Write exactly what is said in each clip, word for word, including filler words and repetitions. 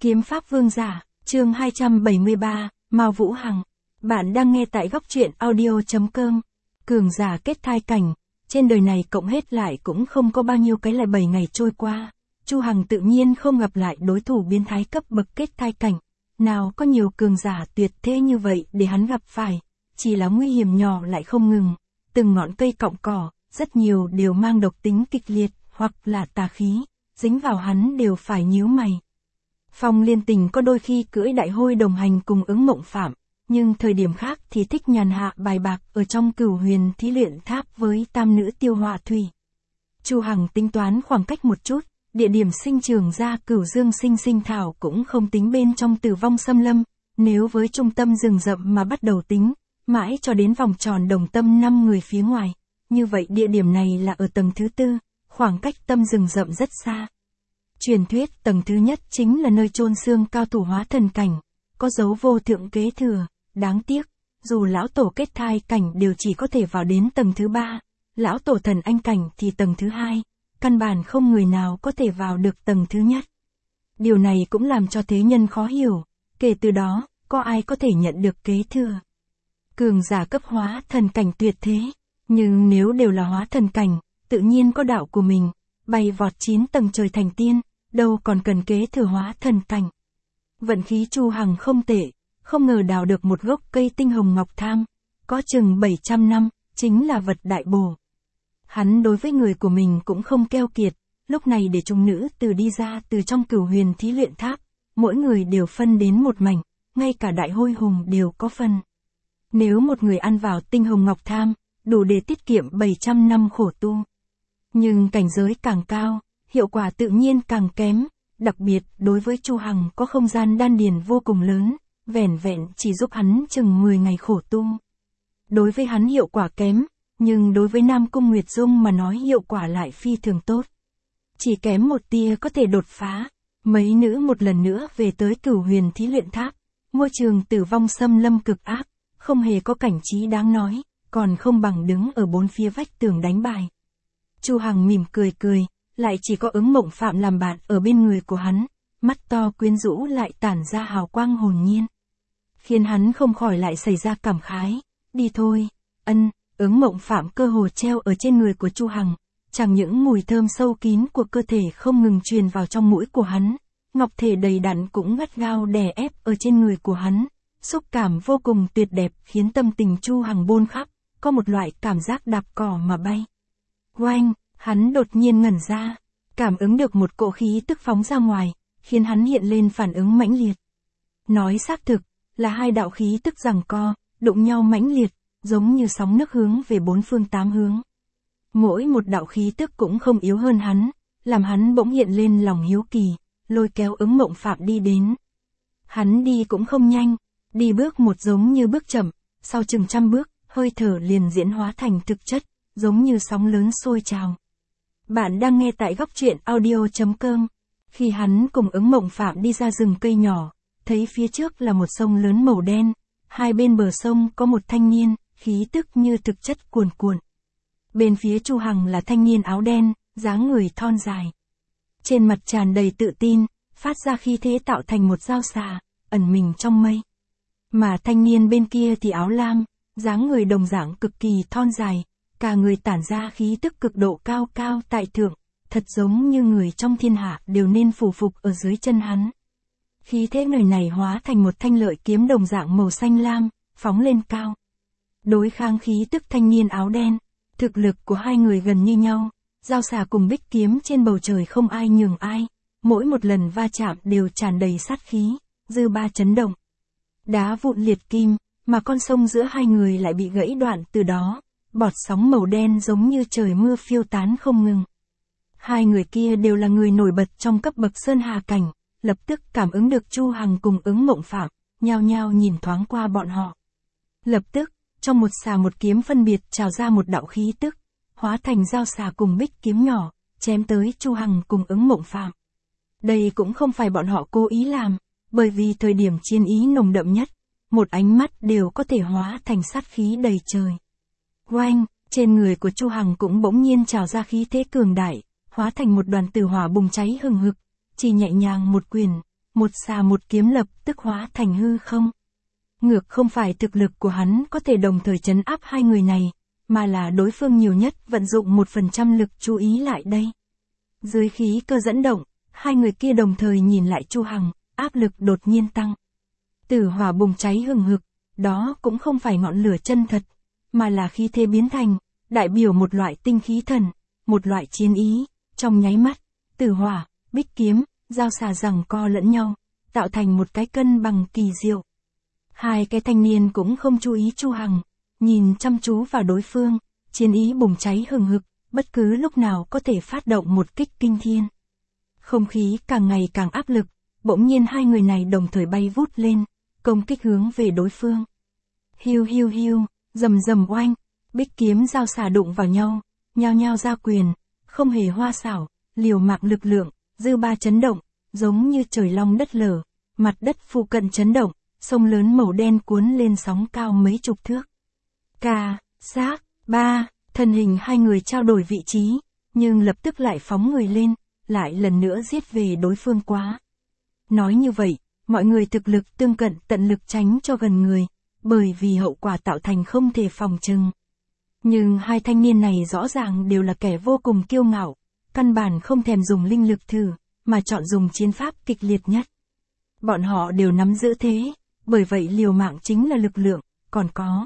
Kiếm pháp vương giả, chương hai trăm bảy mươi ba, Mao Vũ Hằng. Bạn đang nghe tại góc truyện audio chấm com. Cường giả kết thai cảnh, trên đời này cộng hết lại cũng không có bao nhiêu cái lại bảy ngày trôi qua. Chu Hằng tự nhiên không gặp lại đối thủ biến thái cấp bậc kết thai cảnh. Nào có nhiều cường giả tuyệt thế như vậy để hắn gặp phải, chỉ là nguy hiểm nhỏ lại không ngừng. Từng ngọn cây cọng cỏ, rất nhiều đều mang độc tính kịch liệt, hoặc là tà khí, dính vào hắn đều phải nhíu mày. Phong Liên Tình có đôi khi cưỡi đại hôi đồng hành cùng ứng mộng phạm, nhưng thời điểm khác thì thích nhàn hạ bài bạc ở trong Cửu Huyền Thí Luyện Tháp với tam nữ Tiêu Họa Thủy. Chu Hằng tính toán khoảng cách một chút, địa điểm sinh trưởng ra Cửu Dương Sinh Sinh Thảo cũng không tính bên trong Tử Vong Xâm Lâm, nếu với trung tâm rừng rậm mà bắt đầu tính, mãi cho đến vòng tròn đồng tâm năm người phía ngoài, như vậy địa điểm này là ở tầng thứ tư, khoảng cách tâm rừng rậm rất xa. Truyền thuyết tầng thứ nhất chính là nơi chôn xương cao thủ hóa thần cảnh, có dấu vô thượng kế thừa, đáng tiếc, dù lão tổ kết thai cảnh đều chỉ có thể vào đến tầng thứ ba, lão tổ thần anh cảnh thì tầng thứ hai, căn bản không người nào có thể vào được tầng thứ nhất. Điều này cũng làm cho thế nhân khó hiểu, kể từ đó, có ai có thể nhận được kế thừa. Cường giả cấp hóa thần cảnh tuyệt thế, nhưng nếu đều là hóa thần cảnh, tự nhiên có đạo của mình, bay vọt chín tầng trời thành tiên, đâu còn cần kế thừa hóa thần cảnh. Vận khí Chu Hằng không tệ, không ngờ đào được một gốc cây tinh hồng ngọc tham, có chừng bảy trăm năm, chính là vật đại bổ. Hắn đối với người của mình cũng không keo kiệt, lúc này để chúng nữ từ đi ra từ trong Cửu Huyền Thí Luyện Tháp, mỗi người đều phân đến một mảnh, ngay cả đại hôi hùng đều có phân. Nếu một người ăn vào tinh hồng ngọc tham, đủ để tiết kiệm bảy trăm năm khổ tu. Nhưng cảnh giới càng cao, hiệu quả tự nhiên càng kém, đặc biệt đối với Chu Hằng có không gian đan điền vô cùng lớn, vẻn vẹn chỉ giúp hắn chừng mười ngày khổ tu. Đối với hắn hiệu quả kém, nhưng đối với Nam Cung Nguyệt Dung mà nói hiệu quả lại phi thường tốt. Chỉ kém một tia có thể đột phá, mấy nữ một lần nữa về tới Cửu Huyền Thí Luyện Tháp, môi trường tử vong xâm lâm cực ác, không hề có cảnh trí đáng nói, còn không bằng đứng ở bốn phía vách tường đánh bài. Chu Hằng mỉm cười cười, lại chỉ có ứng mộng phạm làm bạn ở bên người của hắn, mắt to quyến rũ lại tản ra hào quang hồn nhiên. Khiến hắn không khỏi lại xảy ra cảm khái, đi thôi, ân, ứng mộng phạm cơ hồ treo ở trên người của Chu Hằng, chẳng những mùi thơm sâu kín của cơ thể không ngừng truyền vào trong mũi của hắn, ngọc thể đầy đặn cũng gắt gao đè ép ở trên người của hắn, xúc cảm vô cùng tuyệt đẹp khiến tâm tình Chu Hằng bôn khắp, có một loại cảm giác đạp cỏ mà bay. Oanh! Hắn đột nhiên ngẩn ra, cảm ứng được một cỗ khí tức phóng ra ngoài, khiến hắn hiện lên phản ứng mãnh liệt. Nói xác thực, là hai đạo khí tức giằng co, đụng nhau mãnh liệt, giống như sóng nước hướng về bốn phương tám hướng. Mỗi một đạo khí tức cũng không yếu hơn hắn, làm hắn bỗng hiện lên lòng hiếu kỳ, lôi kéo ứng mộng phạm đi đến. Hắn đi cũng không nhanh, đi bước một giống như bước chậm, sau chừng trăm bước, hơi thở liền diễn hóa thành thực chất, giống như sóng lớn sôi trào. Bạn đang nghe tại góc truyện audio chấm com. Khi hắn cùng ứng mộng phạm đi ra rừng cây nhỏ, thấy phía trước là một sông lớn màu đen, hai bên bờ sông có một thanh niên, khí tức như thực chất cuồn cuộn. Bên phía Chu Hằng là thanh niên áo đen, dáng người thon dài. Trên mặt tràn đầy tự tin, phát ra khí thế tạo thành một dao xà, ẩn mình trong mây. Mà thanh niên bên kia thì áo lam, dáng người đồng dạng cực kỳ thon dài. Cả người tản ra khí tức cực độ cao cao tại thượng, thật giống như người trong thiên hạ đều nên phủ phục ở dưới chân hắn. Khí thế người này hóa thành một thanh lợi kiếm đồng dạng màu xanh lam, phóng lên cao. Đối kháng khí tức thanh niên áo đen, thực lực của hai người gần như nhau, dao xà cùng bích kiếm trên bầu trời không ai nhường ai, mỗi một lần va chạm đều tràn đầy sát khí, dư ba chấn động. Đá vụn liệt kim, mà con sông giữa hai người lại bị gãy đoạn từ đó. Bọt sóng màu đen giống như trời mưa phiêu tán không ngừng. Hai người kia đều là người nổi bật trong cấp bậc sơn hà cảnh, lập tức cảm ứng được Chu Hằng cùng ứng mộng phạm, nhao nhao nhìn thoáng qua bọn họ. Lập tức, trong một xà một kiếm phân biệt trào ra một đạo khí tức, hóa thành dao xà cùng bích kiếm nhỏ, chém tới Chu Hằng cùng ứng mộng phạm. Đây cũng không phải bọn họ cố ý làm, bởi vì thời điểm chiến ý nồng đậm nhất, một ánh mắt đều có thể hóa thành sát khí đầy trời. Oanh, trên người của Chu Hằng cũng bỗng nhiên trào ra khí thế cường đại, hóa thành một đoàn tử hỏa bùng cháy hừng hực, chỉ nhẹ nhàng một quyền, một xà một kiếm lập tức hóa thành hư không. Ngược không phải thực lực của hắn có thể đồng thời trấn áp hai người này, mà là đối phương nhiều nhất vận dụng một phần trăm lực chú ý lại đây. Dưới khí cơ dẫn động, hai người kia đồng thời nhìn lại Chu Hằng, áp lực đột nhiên tăng. Tử hỏa bùng cháy hừng hực, đó cũng không phải ngọn lửa chân thật, mà là khí thế biến thành, đại biểu một loại tinh khí thần, một loại chiến ý, trong nháy mắt, tử hỏa, bích kiếm, giao xà giằng co lẫn nhau, tạo thành một cái cân bằng kỳ diệu. Hai cái thanh niên cũng không chú ý Chu Hằng, nhìn chăm chú vào đối phương, chiến ý bùng cháy hừng hực, bất cứ lúc nào có thể phát động một kích kinh thiên. Không khí càng ngày càng áp lực, bỗng nhiên hai người này đồng thời bay vút lên, công kích hướng về đối phương. Hiu hiu hiu, rầm rầm oanh, bích kiếm giao xà đụng vào nhau, nhao nhao ra quyền, không hề hoa xảo, liều mạng lực lượng, dư ba chấn động, giống như trời long đất lở, mặt đất phụ cận chấn động, sông lớn màu đen cuốn lên sóng cao mấy chục thước. Cà, xác, ba, thân hình hai người trao đổi vị trí, nhưng lập tức lại phóng người lên, lại lần nữa giết về đối phương quá. Nói như vậy, mọi người thực lực tương cận tận lực tránh cho gần người, bởi vì hậu quả tạo thành không thể phòng trừng. Nhưng hai thanh niên này rõ ràng đều là kẻ vô cùng kiêu ngạo, căn bản không thèm dùng linh lực thử, mà chọn dùng chiến pháp kịch liệt nhất. Bọn họ đều nắm giữ thế, bởi vậy liều mạng chính là lực lượng, còn có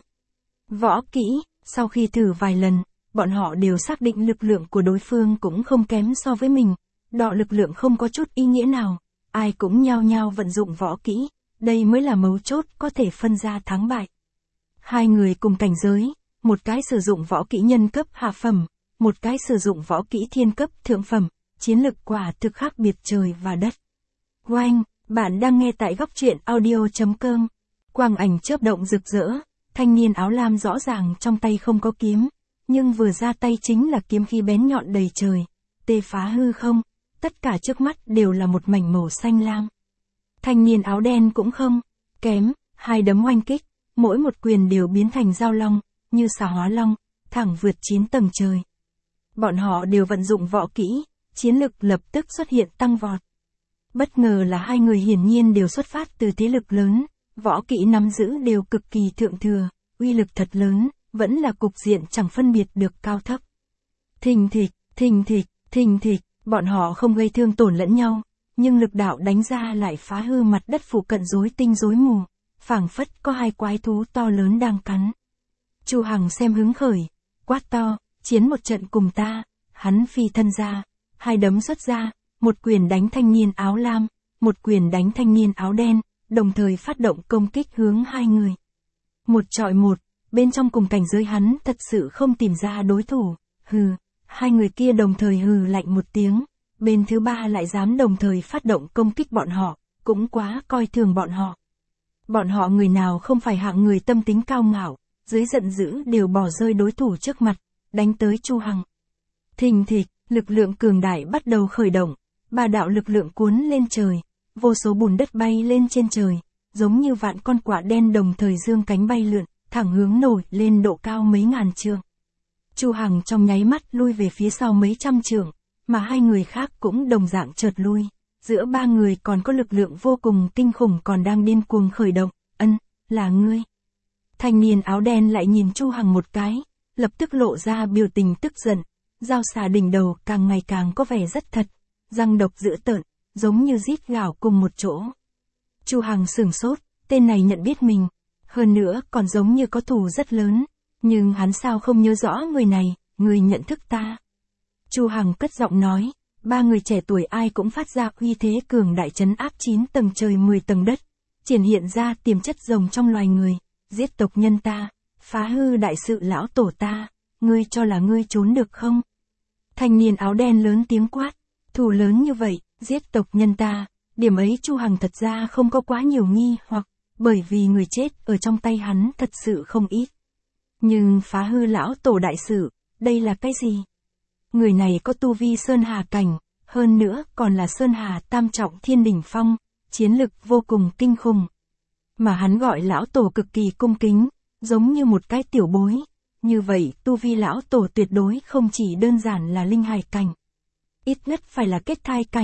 võ kỹ. Sau khi thử vài lần, bọn họ đều xác định lực lượng của đối phương cũng không kém so với mình, đọ lực lượng không có chút ý nghĩa nào, ai cũng nhao nhao vận dụng võ kỹ, đây mới là mấu chốt có thể phân ra thắng bại. Hai người cùng cảnh giới, một cái sử dụng võ kỹ nhân cấp hạ phẩm, một cái sử dụng võ kỹ thiên cấp thượng phẩm, chiến lực quả thực khác biệt trời và đất. Oanh, bạn đang nghe tại góc truyện audio chấm com. Quang ảnh chớp động rực rỡ, thanh niên áo lam rõ ràng trong tay không có kiếm, nhưng vừa ra tay chính là kiếm khí bén nhọn đầy trời, tê phá hư không, tất cả trước mắt đều là một mảnh màu xanh lam. Thanh niên áo đen cũng không kém, hai đấm oanh kích, mỗi một quyền đều biến thành dao long, như xà hóa long, thẳng vượt chín tầng trời. Bọn họ đều vận dụng võ kỹ, chiến lực lập tức xuất hiện tăng vọt. Bất ngờ là hai người hiển nhiên đều xuất phát từ thế lực lớn, võ kỹ nắm giữ đều cực kỳ thượng thừa, uy lực thật lớn, vẫn là cục diện chẳng phân biệt được cao thấp. Thình thịch, thình thịch, thình thịch, bọn họ không gây thương tổn lẫn nhau, nhưng lực đạo đánh ra lại phá hư mặt đất phụ cận rối tinh rối mù, phảng phất có hai quái thú to lớn đang cắn. Chu Hằng xem hứng khởi, quát to, chiến một trận cùng ta, hắn phi thân ra, hai đấm xuất ra, một quyền đánh thanh niên áo lam, một quyền đánh thanh niên áo đen, đồng thời phát động công kích hướng hai người. Một chọi một, bên trong cùng cảnh giới hắn thật sự không tìm ra đối thủ, hừ, hai người kia đồng thời hừ lạnh một tiếng, bên thứ ba lại dám đồng thời phát động công kích bọn họ, cũng quá coi thường bọn họ. Bọn họ người nào không phải hạng người tâm tính cao ngạo, dưới giận dữ đều bỏ rơi đối thủ trước mặt, đánh tới Chu Hằng. Thình thịch, lực lượng cường đại bắt đầu khởi động, ba đạo lực lượng cuốn lên trời, vô số bùn đất bay lên trên trời, giống như vạn con quạ đen đồng thời dương cánh bay lượn, thẳng hướng nổi lên độ cao mấy ngàn trượng. Chu Hằng trong nháy mắt lui về phía sau mấy trăm trượng, mà hai người khác cũng đồng dạng chợt lui. Giữa ba người còn có lực lượng vô cùng kinh khủng còn đang điên cuồng khởi động. Ân, là ngươi. Thanh niên áo đen lại nhìn Chu Hằng một cái, lập tức lộ ra biểu tình tức giận, dao xà đỉnh đầu càng ngày càng có vẻ rất thật, răng độc dữ tợn, giống như rít gào cùng một chỗ. Chu Hằng sửng sốt, tên này nhận biết mình, hơn nữa còn giống như có thù rất lớn, nhưng hắn sao không nhớ rõ người này, người nhận thức ta. Chu Hằng cất giọng nói, ba người trẻ tuổi ai cũng phát ra uy thế cường đại trấn áp chín tầng trời mười tầng đất, triển hiện ra tiềm chất rồng trong loài người, giết tộc nhân ta, phá hư đại sự lão tổ ta, ngươi cho là ngươi trốn được không? Thanh niên áo đen lớn tiếng quát, thù lớn như vậy, giết tộc nhân ta, điểm ấy Chu Hằng thật ra không có quá nhiều nghi hoặc, bởi vì người chết ở trong tay hắn thật sự không ít. Nhưng phá hư lão tổ đại sự, đây là cái gì? Người này có tu vi Sơn Hà cảnh, hơn nữa còn là Sơn Hà tam trọng thiên đỉnh phong, chiến lực vô cùng kinh khủng. Mà hắn gọi lão tổ cực kỳ cung kính, giống như một cái tiểu bối. Như vậy tu vi lão tổ tuyệt đối không chỉ đơn giản là linh hải cảnh. Ít nhất phải là kết thai cảnh.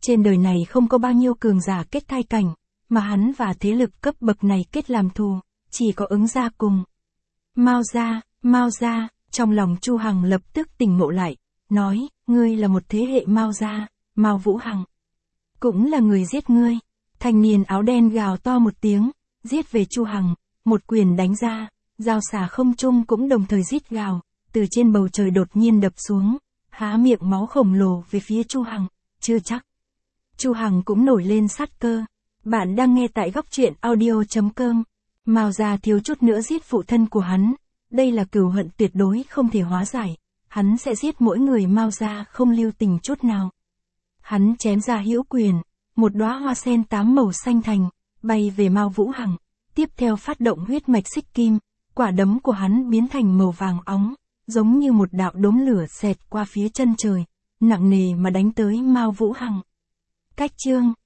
Trên đời này không có bao nhiêu cường giả kết thai cảnh, mà hắn và thế lực cấp bậc này kết làm thù, chỉ có ứng gia cùng. Mao gia, Mao gia, trong lòng Chu Hằng lập tức tỉnh ngộ lại, nói, ngươi là một thế hệ Mao gia, Mao Vũ Hằng. Cũng là người giết ngươi. Thanh niên áo đen gào to một tiếng, giết về Chu Hằng, một quyền đánh ra, dao xả không trung cũng đồng thời rít gào, từ trên bầu trời đột nhiên đập xuống, há miệng máu khổng lồ về phía Chu Hằng, chưa chắc. Chu Hằng cũng nổi lên sát cơ. Bạn đang nghe tại góc truyện audio chấm com. Mao gia thiếu chút nữa giết phụ thân của hắn, đây là cừu hận tuyệt đối không thể hóa giải, hắn sẽ giết mỗi người Mao gia không lưu tình chút nào. Hắn chém ra hữu quyền, một đóa hoa sen tám màu xanh thành, bay về Mao Vũ Hằng, tiếp theo phát động huyết mạch xích kim, quả đấm của hắn biến thành màu vàng óng, giống như một đạo đốm lửa xẹt qua phía chân trời, nặng nề mà đánh tới Mao Vũ Hằng. Cách chương